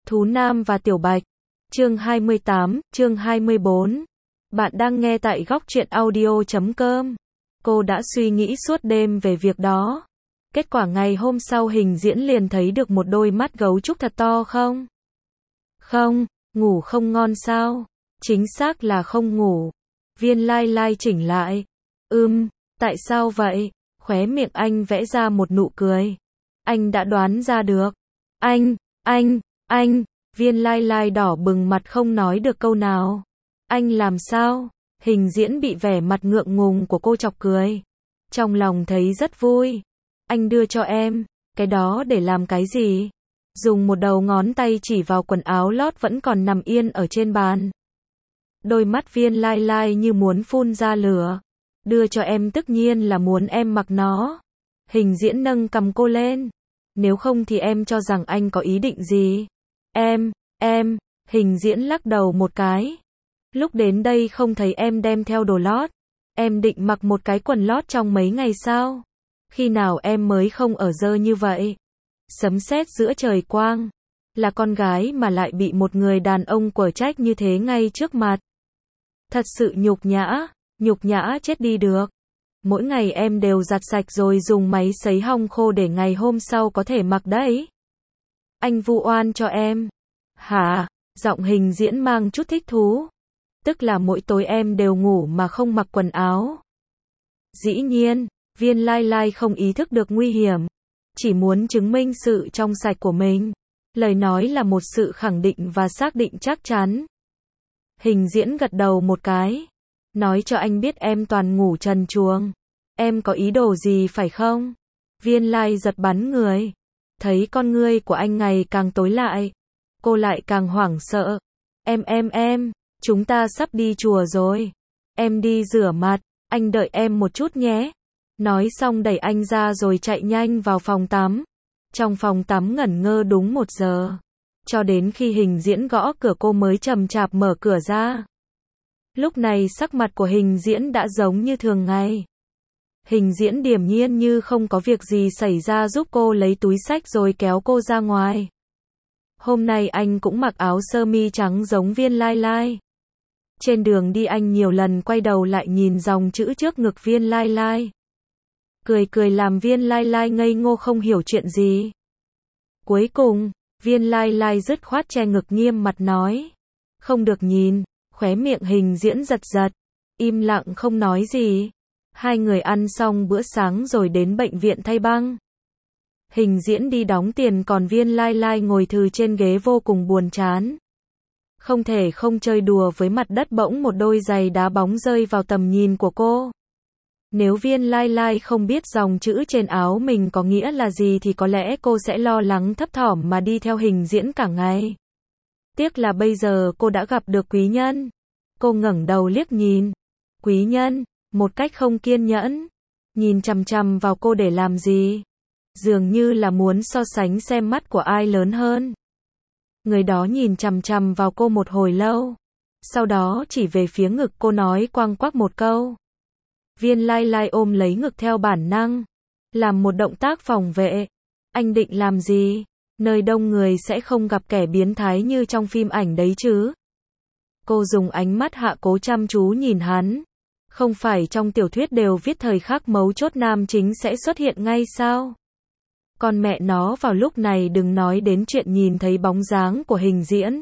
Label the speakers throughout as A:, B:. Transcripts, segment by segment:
A: Thú Nam và Tiểu Bạch. Chương 28, chương 24. Bạn đang nghe tại góc truyện audio.com. Cô đã suy nghĩ suốt đêm về việc đó. Kết quả ngày hôm sau Hình Diễn liền thấy được một đôi mắt gấu trúc thật to không? Không, ngủ không ngon sao? Chính xác là không ngủ. Viên Lai Lai chỉnh lại. Tại sao vậy? Khóe miệng anh vẽ ra một nụ cười. Anh đã đoán ra được. Anh. Viên Lai Lai đỏ bừng mặt không nói được câu nào. Anh làm sao? Hình Diễn bị vẻ mặt ngượng ngùng của cô chọc cười. Trong lòng thấy rất vui. Anh đưa cho em. Cái đó để làm cái gì? Dùng một đầu ngón tay chỉ vào quần áo lót vẫn còn nằm yên ở trên bàn. Đôi mắt Viên Lai Lai như muốn phun ra lửa. Đưa cho em tất nhiên là muốn em mặc nó. Hình Diễn nâng cầm cô lên. Nếu không thì em cho rằng anh có ý định gì? Em, Hình Diễn lắc đầu một cái. Lúc đến đây không thấy em đem theo đồ lót. Em định mặc một cái quần lót trong mấy ngày sao? Khi nào em mới không ở dơ như vậy? Sấm sét giữa trời quang. Là con gái mà lại bị một người đàn ông quở trách như thế ngay trước mặt. Thật sự nhục nhã chết đi được. Mỗi ngày em đều giặt sạch rồi dùng máy sấy hong khô để ngày hôm sau có thể mặc đấy. Anh vu oan cho em. Hả? Giọng Hình Diễn mang chút thích thú. Tức là mỗi tối em đều ngủ mà không mặc quần áo. Dĩ nhiên, Viên Lai Lai không ý thức được nguy hiểm. Chỉ muốn chứng minh sự trong sạch của mình. Lời nói là một sự khẳng định và xác định chắc chắn. Hình Diễn gật đầu một cái. Nói cho anh biết em toàn ngủ trần truồng. Em có ý đồ gì phải không? Viên Lai giật bắn người. Thấy con ngươi của anh ngày càng tối lại. Cô lại càng hoảng sợ. Em, chúng ta sắp đi chùa rồi. Em đi rửa mặt, anh đợi em một chút nhé. Nói xong đẩy anh ra rồi chạy nhanh vào phòng tắm. Trong phòng tắm ngẩn ngơ đúng 1 giờ. Cho đến khi Hình Diễn gõ cửa cô mới chậm chạp mở cửa ra. Lúc này sắc mặt của Hình Diễn đã giống như thường ngày. Hình Diễn điềm nhiên như không có việc gì xảy ra giúp cô lấy túi xách rồi kéo cô ra ngoài. Hôm nay anh cũng mặc áo sơ mi trắng giống Viên Lai Lai. Trên đường đi anh nhiều lần quay đầu lại nhìn dòng chữ trước ngực Viên Lai Lai. Cười làm Viên Lai Lai ngây ngô không hiểu chuyện gì. Cuối cùng, Viên Lai Lai dứt khoát che ngực nghiêm mặt nói. Không được nhìn, khóe miệng Hình Diễn giật giật. Im lặng không nói gì. Hai người ăn xong bữa sáng rồi đến bệnh viện thay băng. Hình Diễn đi đóng tiền còn Viên Lai Lai ngồi thừ trên ghế vô cùng buồn chán. Không thể không chơi đùa với mặt đất bỗng một đôi giày đá bóng rơi vào tầm nhìn của cô. Nếu Viên Lai Lai không biết dòng chữ trên áo mình có nghĩa là gì thì có lẽ cô sẽ lo lắng thấp thỏm mà đi theo Hình Diễn cả ngày. Tiếc là bây giờ cô đã gặp được quý nhân. Cô ngẩng đầu liếc nhìn. Quý nhân, một cách không kiên nhẫn. Nhìn chằm chằm vào cô để làm gì? Dường như là muốn so sánh xem mắt của ai lớn hơn. Người đó nhìn chằm chằm vào cô một hồi lâu. Sau đó chỉ về phía ngực cô nói quăng quắc một câu. Viên Lai Lai ôm lấy ngực theo bản năng. Làm một động tác phòng vệ. Anh định làm gì? Nơi đông người sẽ không gặp kẻ biến thái như trong phim ảnh đấy chứ. Cô dùng ánh mắt hạ cố chăm chú nhìn hắn. Không phải trong tiểu thuyết đều viết thời khắc mấu chốt nam chính sẽ xuất hiện ngay sao? Con mẹ nó vào lúc này đừng nói đến chuyện nhìn thấy bóng dáng của Hình Diễn.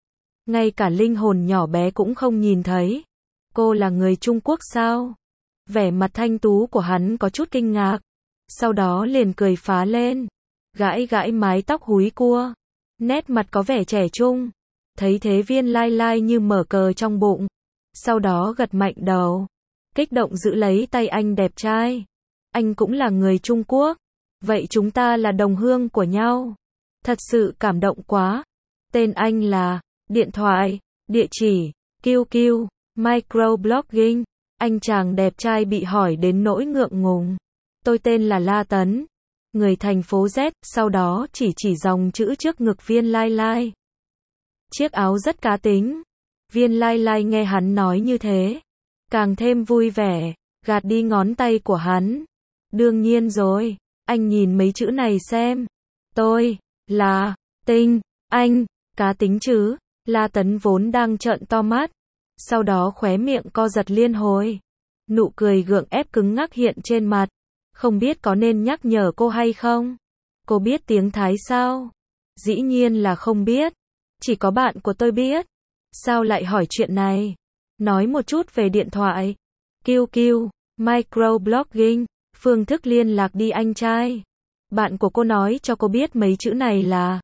A: Ngay cả linh hồn nhỏ bé cũng không nhìn thấy. Cô là người Trung Quốc sao? Vẻ mặt thanh tú của hắn có chút kinh ngạc. Sau đó liền cười phá lên. Gãi mái tóc húi cua. Nét mặt có vẻ trẻ trung. Thấy thế Viên Lai Lai như mở cờ trong bụng. Sau đó gật mạnh đầu. Kích động giữ lấy tay anh đẹp trai. Anh cũng là người Trung Quốc. Vậy chúng ta là đồng hương của nhau. Thật sự cảm động quá. Tên anh là, điện thoại, địa chỉ, QQ, microblogging. Anh chàng đẹp trai bị hỏi đến nỗi ngượng ngùng. Tôi tên là La Tấn. Người thành phố Z, sau đó chỉ dòng chữ trước ngực Viên Lai Lai. Chiếc áo rất cá tính. Viên Lai Lai nghe hắn nói như thế. Càng thêm vui vẻ, gạt đi ngón tay của hắn. Đương nhiên rồi, anh nhìn mấy chữ này xem. Tôi, là, Tinh, anh, Cá tính chứ, La Tấn vốn đang trợn to mắt, sau đó khóe miệng co giật liên hồi. Nụ cười gượng ép cứng ngắc hiện trên mặt. Không biết có nên nhắc nhở cô hay không? Cô biết tiếng Thái sao? Dĩ nhiên là không biết. Chỉ có bạn của tôi biết. Sao lại hỏi chuyện này? Nói một chút về điện thoại. QQ, microblogging, phương thức liên lạc đi anh trai. Bạn của cô nói cho cô biết mấy chữ này là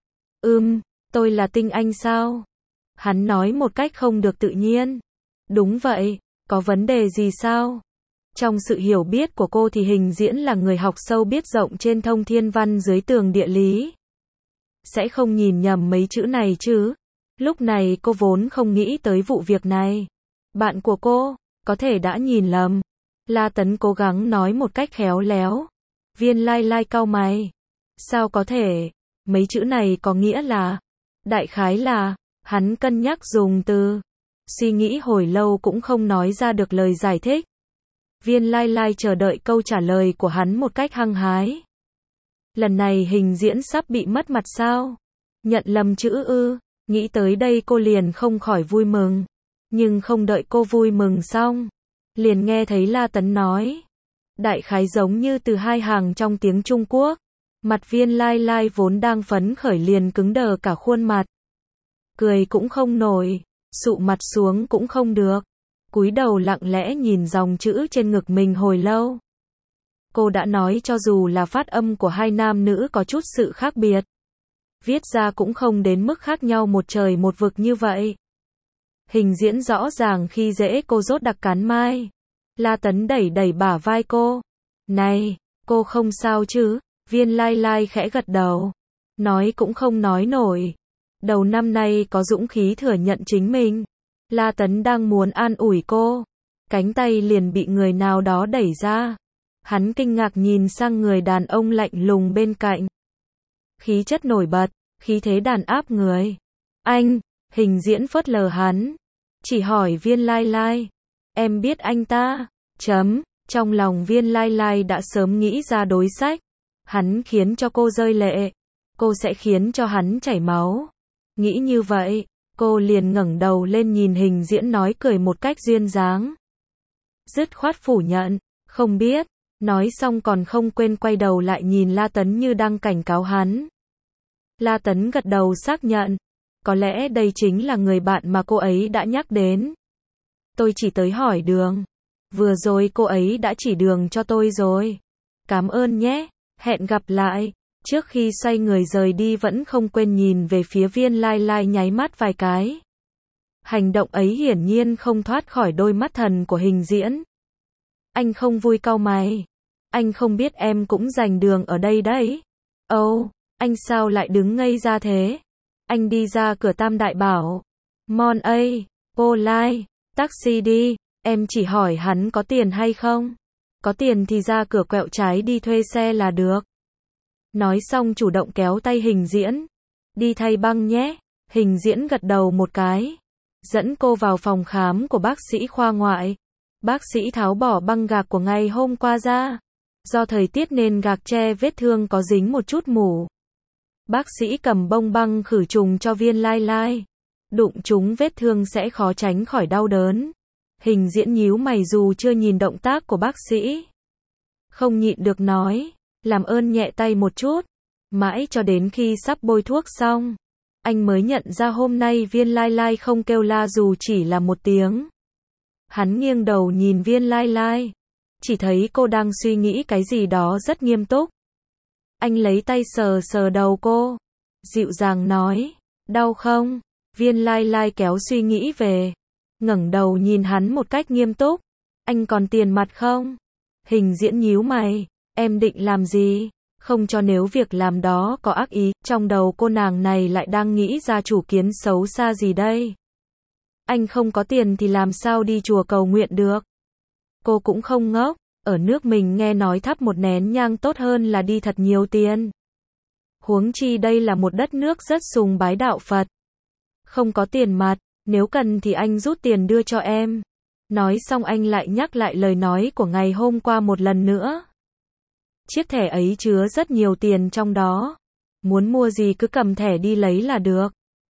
A: tôi là Tinh Anh sao? Hắn nói một cách không được tự nhiên. Đúng vậy, có vấn đề gì sao? Trong sự hiểu biết của cô thì Hình Diễn là người học sâu biết rộng trên thông thiên văn dưới tường địa lý. Sẽ không nhìn nhầm mấy chữ này chứ? Lúc này cô vốn không nghĩ tới vụ việc này. Bạn của cô, có thể đã nhìn lầm. La Tấn cố gắng nói một cách khéo léo. Viên Lai Lai cau mày. Sao có thể? Mấy chữ này có nghĩa là... Đại khái là... Hắn cân nhắc dùng từ. Suy nghĩ hồi lâu cũng không nói ra được lời giải thích. Viên Lai Lai chờ đợi câu trả lời của hắn một cách hăng hái. Lần này Hình Diễn sắp bị mất mặt sao? Nhận lầm chữ ư? Nghĩ tới đây cô liền không khỏi vui mừng. Nhưng không đợi cô vui mừng xong, liền nghe thấy La Tấn nói. Đại khái giống như từ hai hàng trong tiếng Trung Quốc. Mặt Viên Lai Lai vốn đang phấn khởi liền cứng đờ cả khuôn mặt. Cười cũng không nổi, sụ mặt xuống cũng không được. Cúi đầu lặng lẽ nhìn dòng chữ trên ngực mình hồi lâu. Cô đã nói cho dù là phát âm của hai nam nữ có chút sự khác biệt, viết ra cũng không đến mức khác nhau một trời một vực như vậy. Hình Diễn rõ ràng khi dễ cô rốt đặc cắn mai. La Tấn đẩy đẩy bả vai cô. Này, cô không sao chứ? Viên Lai Lai khẽ gật đầu. Nói cũng không nói nổi. Đầu năm nay có dũng khí thừa nhận chính mình. La Tấn đang muốn an ủi cô. Cánh tay liền bị người nào đó đẩy ra. Hắn kinh ngạc nhìn sang người đàn ông lạnh lùng bên cạnh. Khí chất nổi bật, khí thế đàn áp người. Anh, Hình Diễn phớt lờ hắn. Chỉ hỏi Viên Lai Lai. Em biết anh ta? Trong lòng Viên Lai Lai đã sớm nghĩ ra đối sách. Hắn khiến cho cô rơi lệ. Cô sẽ khiến cho hắn chảy máu. Nghĩ như vậy, cô liền ngẩng đầu lên nhìn Hình Diễn nói cười một cách duyên dáng. Dứt khoát phủ nhận, không biết. Nói xong còn không quên quay đầu lại nhìn La Tấn như đang cảnh cáo hắn. La Tấn gật đầu xác nhận. Có lẽ đây chính là người bạn mà cô ấy đã nhắc đến. Tôi chỉ tới hỏi đường. Vừa rồi cô ấy đã chỉ đường cho tôi rồi. Cảm ơn nhé. Hẹn gặp lại. Trước khi xoay người rời đi vẫn không quên nhìn về phía Viên Lai Lai nháy mắt vài cái. Hành động ấy hiển nhiên không thoát khỏi đôi mắt thần của Hình Diễn. Anh không vui cau mày. Anh không biết em cũng giành đường ở đây đấy. Anh sao lại đứng ngây ra thế? Anh đi ra cửa Tam Đại bảo. Mon ơi, cô Lai, taxi đi, em chỉ hỏi hắn có tiền hay không? Có tiền thì ra cửa quẹo trái đi thuê xe là được. Nói xong chủ động kéo tay Hình Diễn. Đi thay băng nhé. Hình Diễn gật đầu một cái. Dẫn cô vào phòng khám của bác sĩ khoa ngoại. Bác sĩ tháo bỏ băng gạc của ngày hôm qua ra. Do thời tiết nên gạc che vết thương có dính một chút mủ. Bác sĩ cầm bông băng khử trùng cho Viên Lai Lai. Đụng trúng vết thương sẽ khó tránh khỏi đau đớn. Hình Diễn nhíu mày dù chưa nhìn động tác của bác sĩ. Không nhịn được nói. Làm ơn nhẹ tay một chút. Mãi cho đến khi sắp bôi thuốc xong, anh mới nhận ra hôm nay Viên Lai Lai không kêu la dù chỉ là một tiếng. Hắn nghiêng đầu nhìn Viên Lai Lai. Chỉ thấy cô đang suy nghĩ cái gì đó rất nghiêm túc. Anh lấy tay sờ sờ đầu cô. Dịu dàng nói. Đau không? Viên Lai Lai kéo suy nghĩ về. Ngẩng đầu nhìn hắn một cách nghiêm túc. Anh còn tiền mặt không? Hình Diễn nhíu mày. Em định làm gì? Không cho nếu việc làm đó có ác ý. Trong đầu cô nàng này lại đang nghĩ ra chủ kiến xấu xa gì đây? Anh không có tiền thì làm sao đi chùa cầu nguyện được? Cô cũng không ngốc. Ở nước mình nghe nói thắp một nén nhang tốt hơn là đi thật nhiều tiền. Huống chi đây là một đất nước rất sùng bái đạo Phật. Không có tiền mặt, nếu cần thì anh rút tiền đưa cho em. Nói xong anh lại nhắc lại lời nói của ngày hôm qua một lần nữa. Chiếc thẻ ấy chứa rất nhiều tiền trong đó. Muốn mua gì cứ cầm thẻ đi lấy là được.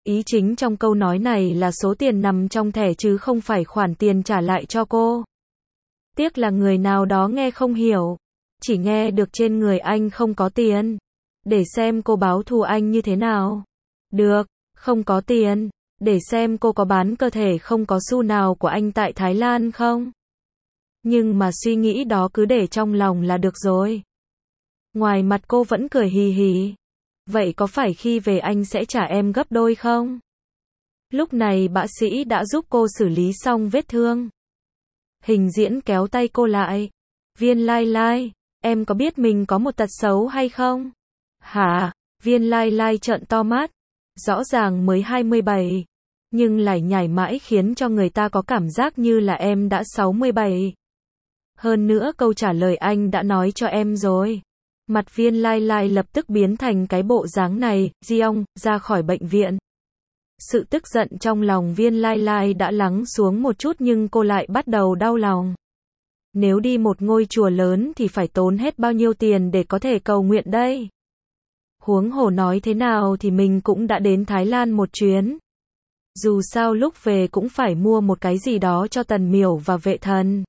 A: Ý chính trong câu nói này là số tiền nằm trong thẻ chứ không phải khoản tiền trả lại cho cô. Tiếc là người nào đó nghe không hiểu, chỉ nghe được trên người anh không có tiền. Để xem cô báo thù anh như thế nào. Được, không có tiền, để xem cô có bán cơ thể không có xu nào của anh tại Thái Lan không. Nhưng mà suy nghĩ đó cứ để trong lòng là được rồi. Ngoài mặt cô vẫn cười hì hì. Vậy có phải khi về anh sẽ trả em gấp đôi không? Lúc này bác sĩ đã giúp cô xử lý xong vết thương. Hình diễn kéo tay cô lại. Viên Lai Lai, em có biết mình có một tật xấu hay không? Hả? Viên Lai Lai trợn to mắt. Rõ ràng mới 27, nhưng lại nhảy mãi khiến cho người ta có cảm giác như là em đã 67. Hơn nữa câu trả lời anh đã nói cho em rồi. Mặt Viên Lai Lai lập tức biến thành cái bộ dáng này, Giong, ra khỏi bệnh viện. Sự tức giận trong lòng Viên Lai Lai đã lắng xuống một chút nhưng cô lại bắt đầu đau lòng. Nếu đi một ngôi chùa lớn thì phải tốn hết bao nhiêu tiền để có thể cầu nguyện đây? Huống hồ nói thế nào thì mình cũng đã đến Thái Lan một chuyến. Dù sao lúc về cũng phải mua một cái gì đó cho Tần Miểu và Vệ Thần.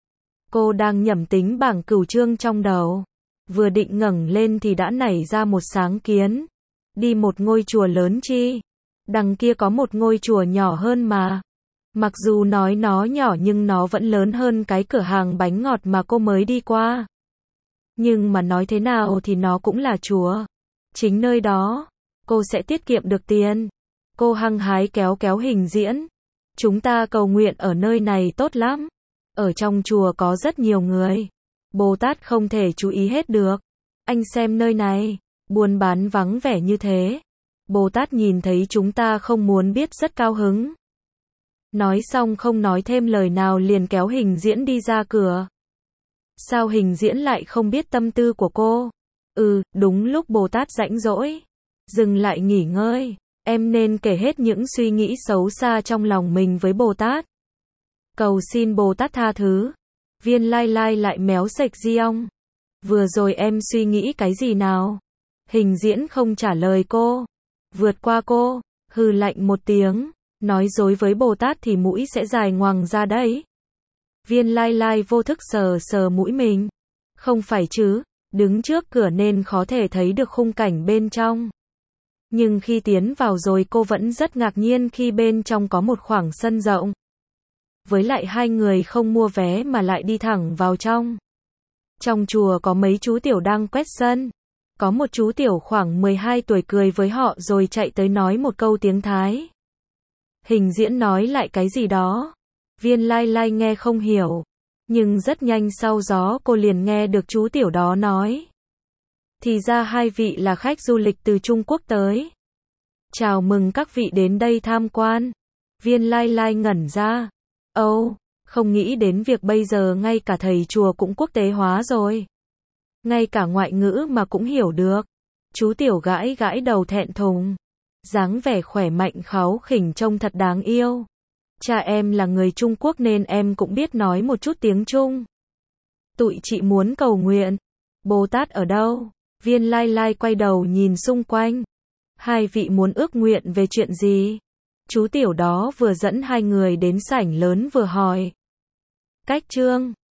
A: Cô đang nhẩm tính bảng cửu chương trong đầu. Vừa định ngẩng lên thì đã nảy ra một sáng kiến. Đi một ngôi chùa lớn chi? Đằng kia có một ngôi chùa nhỏ hơn mà. Mặc dù nói nó nhỏ nhưng nó vẫn lớn hơn cái cửa hàng bánh ngọt mà cô mới đi qua. Nhưng mà nói thế nào thì nó cũng là chùa. Chính nơi đó, cô sẽ tiết kiệm được tiền. Cô hăng hái kéo kéo Hình Diễn. Chúng ta cầu nguyện ở nơi này tốt lắm. Ở trong chùa có rất nhiều người. Bồ Tát không thể chú ý hết được. Anh xem nơi này, buôn bán vắng vẻ như thế. Bồ Tát nhìn thấy chúng ta không muốn biết rất cao hứng. Nói xong không nói thêm lời nào liền kéo Hình Diễn đi ra cửa. Sao Hình Diễn lại không biết tâm tư của cô? Đúng lúc Bồ Tát rãnh rỗi. Dừng lại nghỉ ngơi. Em nên kể hết những suy nghĩ xấu xa trong lòng mình với Bồ Tát. Cầu xin Bồ Tát tha thứ. Viên Lai Lai lại méo sạch Giong. Vừa rồi em suy nghĩ cái gì nào? Hình Diễn không trả lời cô. Vượt qua cô, hừ lạnh một tiếng. Nói dối với Bồ Tát thì mũi sẽ dài ngoằng ra đấy. Viên Lai Lai vô thức sờ sờ mũi mình. Không phải chứ, đứng trước cửa nên khó thể thấy được khung cảnh bên trong. Nhưng khi tiến vào rồi cô vẫn rất ngạc nhiên khi bên trong có một khoảng sân rộng. Với lại hai người không mua vé mà lại đi thẳng vào trong. Trong chùa có mấy chú tiểu đang quét sân. Có một chú tiểu khoảng 12 tuổi cười với họ rồi chạy tới nói một câu tiếng Thái. Hình Diễn nói lại cái gì đó. Viên Lai Lai nghe không hiểu. Nhưng rất nhanh sau đó cô liền nghe được chú tiểu đó nói. Thì ra hai vị là khách du lịch từ Trung Quốc tới. Chào mừng các vị đến đây tham quan. Viên Lai Lai ngẩn ra. Không nghĩ đến việc bây giờ ngay cả thầy chùa cũng quốc tế hóa rồi. Ngay cả ngoại ngữ mà cũng hiểu được. Chú tiểu gãi gãi đầu thẹn thùng. Dáng vẻ khỏe mạnh kháu khỉnh trông thật đáng yêu. Cha em là người Trung Quốc nên em cũng biết nói một chút tiếng Trung. Tụi chị muốn cầu nguyện. Bồ Tát ở đâu? Viên Lai Lai quay đầu nhìn xung quanh. Hai vị muốn ước nguyện về chuyện gì? Chú tiểu đó vừa dẫn hai người đến sảnh lớn vừa hỏi. Cách chương